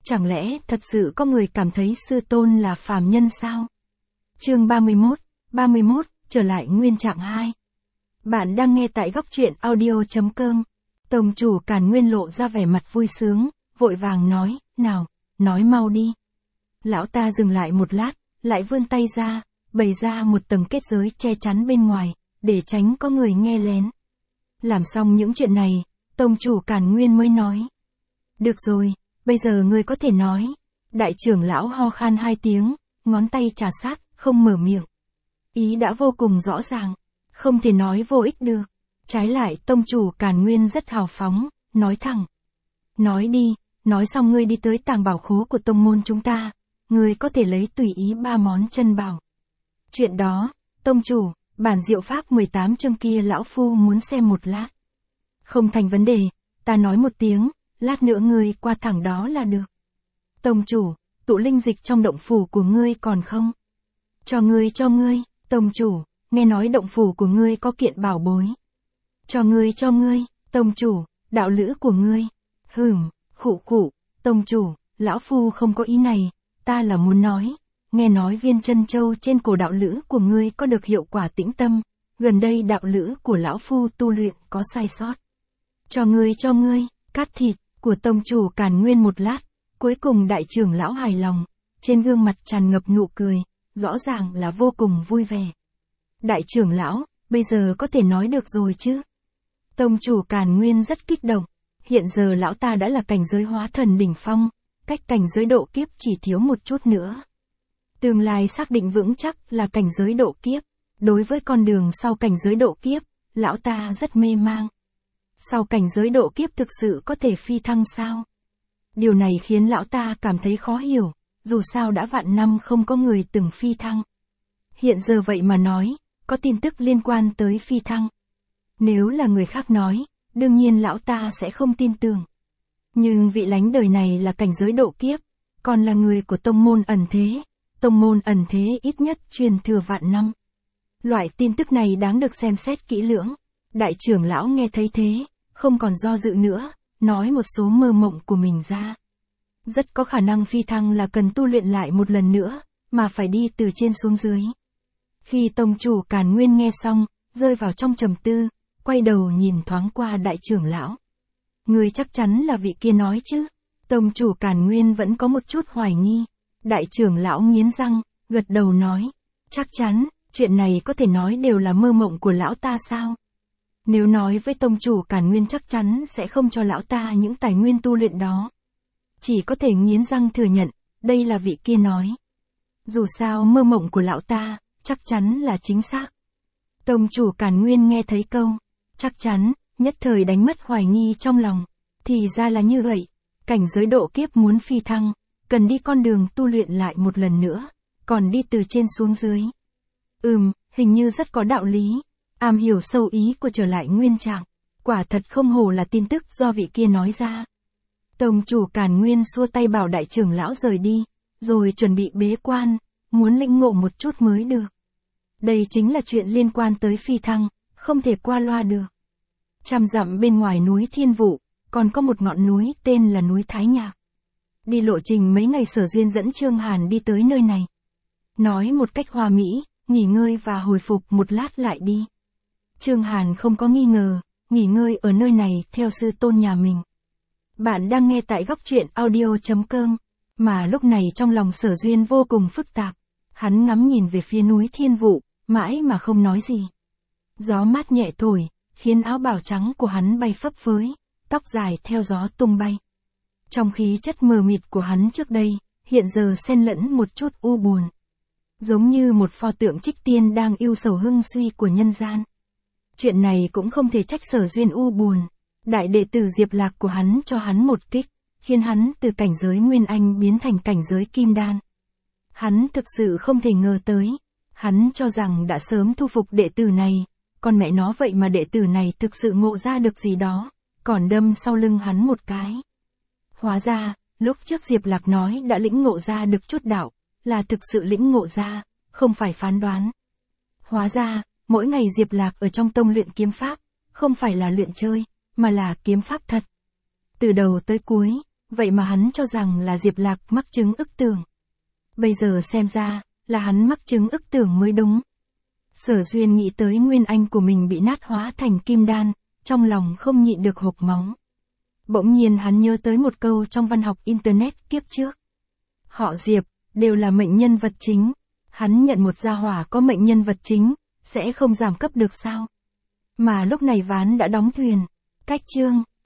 Chẳng lẽ thật sự có người cảm thấy sư tôn là phàm nhân sao? Chương 31, trở lại nguyên trạng 2. Bạn đang nghe tại góc truyện audio.com. Tông chủ Càn Nguyên lộ ra vẻ mặt vui sướng, vội vàng nói, nào, nói mau đi. Lão ta dừng lại một lát, lại vươn tay ra, bày ra một tầng kết giới che chắn bên ngoài, để tránh có người nghe lén. Làm xong những chuyện này, tông chủ Càn Nguyên mới nói. Được rồi, bây giờ ngươi có thể nói. Đại trưởng lão ho khan 2 tiếng, ngón tay trà sát, không mở miệng. Ý đã vô cùng rõ ràng, không thể nói vô ích được. Trái lại tông chủ Càn Nguyên rất hào phóng, nói thẳng. Nói đi, nói xong ngươi đi tới tàng bảo khố của tông môn chúng ta, ngươi có thể lấy tùy ý 3 món chân bảo. Chuyện đó, tông chủ, bản diệu pháp 18 chương kia lão phu muốn xem một lát. Không thành vấn đề, ta nói một tiếng, lát nữa ngươi qua thẳng đó là được. Tông chủ, tụ linh dịch trong động phủ của ngươi còn không? Cho ngươi, tông chủ, nghe nói động phủ của ngươi có kiện bảo bối. Cho ngươi, tông chủ, đạo lữ của ngươi. Khụ, tông chủ, lão phu không có ý này, ta là muốn nói, nghe nói viên chân châu trên cổ đạo lữ của ngươi có được hiệu quả tĩnh tâm, gần đây đạo lữ của lão phu tu luyện có sai sót. Cho ngươi, cắt thịt của tông chủ Càn Nguyên một lát, cuối cùng đại trưởng lão hài lòng, trên gương mặt tràn ngập nụ cười, rõ ràng là vô cùng vui vẻ. Đại trưởng lão, bây giờ có thể nói được rồi chứ? Tông chủ Càn Nguyên rất kích động, hiện giờ lão ta đã là cảnh giới hóa thần đỉnh phong, cách cảnh giới độ kiếp chỉ thiếu một chút nữa. Tương lai xác định vững chắc là cảnh giới độ kiếp, đối với con đường sau cảnh giới độ kiếp, lão ta rất mê mang. Sau cảnh giới độ kiếp thực sự có thể phi thăng sao? Điều này khiến lão ta cảm thấy khó hiểu, dù sao đã vạn năm không có người từng phi thăng. Hiện giờ vậy mà nói, có tin tức liên quan tới phi thăng. Nếu là người khác nói, đương nhiên lão ta sẽ không tin tưởng. Nhưng vị lánh đời này là cảnh giới độ kiếp, còn là người của tông môn ẩn thế ít nhất truyền thừa vạn năm. Loại tin tức này đáng được xem xét kỹ lưỡng. Đại trưởng lão nghe thấy thế, không còn do dự nữa, nói một số mơ mộng của mình ra. Rất có khả năng phi thăng là cần tu luyện lại một lần nữa, mà phải đi từ trên xuống dưới. Khi tông chủ Càn Nguyên nghe xong, rơi vào trong trầm tư, quay đầu nhìn thoáng qua đại trưởng lão. Người chắc chắn là vị kia nói chứ? Tông chủ Càn Nguyên vẫn có một chút hoài nghi. Đại trưởng lão nghiến răng, gật đầu nói. Chắc chắn, chuyện này có thể nói đều là mơ mộng của lão ta sao? Nếu nói với tông chủ Càn Nguyên chắc chắn sẽ không cho lão ta những tài nguyên tu luyện đó. Chỉ có thể nghiến răng thừa nhận, đây là vị kia nói. Dù sao mơ mộng của lão ta, chắc chắn là chính xác. Tông chủ Càn Nguyên nghe thấy câu, chắc chắn, nhất thời đánh mất hoài nghi trong lòng. Thì ra là như vậy, cảnh giới độ kiếp muốn phi thăng, cần đi con đường tu luyện lại một lần nữa, còn đi từ trên xuống dưới. Hình như rất có đạo lý, am hiểu sâu ý của trở lại nguyên trạng, quả thật không hổ là tin tức do vị kia nói ra. Tông chủ Càn Nguyên xua tay bảo đại trưởng lão rời đi, rồi chuẩn bị bế quan, muốn lĩnh ngộ một chút mới được. Đây chính là chuyện liên quan tới phi thăng, không thể qua loa được. 100 dặm bên ngoài núi Thiên Vũ, còn có một ngọn núi tên là núi Thái Nhạc. Đi lộ trình mấy ngày Sở Duyên dẫn Trương Hàn đi tới nơi này. Nói một cách hoa mỹ, nghỉ ngơi và hồi phục một lát lại đi. Trương Hàn không có nghi ngờ, nghỉ ngơi ở nơi này theo sư tôn nhà mình. Bạn đang nghe tại góc truyện audio.com, mà lúc này trong lòng Sở Duyên vô cùng phức tạp. Hắn ngắm nhìn về phía núi Thiên Vũ, mãi mà không nói gì. Gió mát nhẹ thổi, khiến áo bào trắng của hắn bay phấp phới, tóc dài theo gió tung bay. Trong khí chất mờ mịt của hắn trước đây, hiện giờ xen lẫn một chút u buồn. Giống như một pho tượng trích tiên đang ưu sầu hưng suy của nhân gian. Chuyện này cũng không thể trách Sở Duyên u buồn. Đại đệ tử Diệp Lạc của hắn cho hắn một kích, khiến hắn từ cảnh giới Nguyên Anh biến thành cảnh giới Kim Đan. Hắn thực sự không thể ngờ tới. Hắn cho rằng đã sớm thu phục đệ tử này, còn mẹ nó vậy mà đệ tử này thực sự ngộ ra được gì đó, còn đâm sau lưng hắn một cái. Hóa ra, lúc trước Diệp Lạc nói đã lĩnh ngộ ra được chút đạo, là thực sự lĩnh ngộ ra, không phải phán đoán. Hóa ra, mỗi ngày Diệp Lạc ở trong tông luyện kiếm pháp, không phải là luyện chơi, mà là kiếm pháp thật. Từ đầu tới cuối, vậy mà hắn cho rằng là Diệp Lạc mắc chứng ức tưởng. Bây giờ xem ra, là hắn mắc chứng ức tưởng mới đúng. Sở Duyên nghĩ tới nguyên anh của mình bị nát hóa thành kim đan, trong lòng không nhịn được hộc máu. Bỗng nhiên hắn nhớ tới một câu trong văn học Internet kiếp trước. Họ Diệp, đều là mệnh nhân vật chính. Hắn nhận một gia hỏa có mệnh nhân vật chính, sẽ không giảm cấp được sao? Mà lúc này ván đã đóng thuyền. Cách chương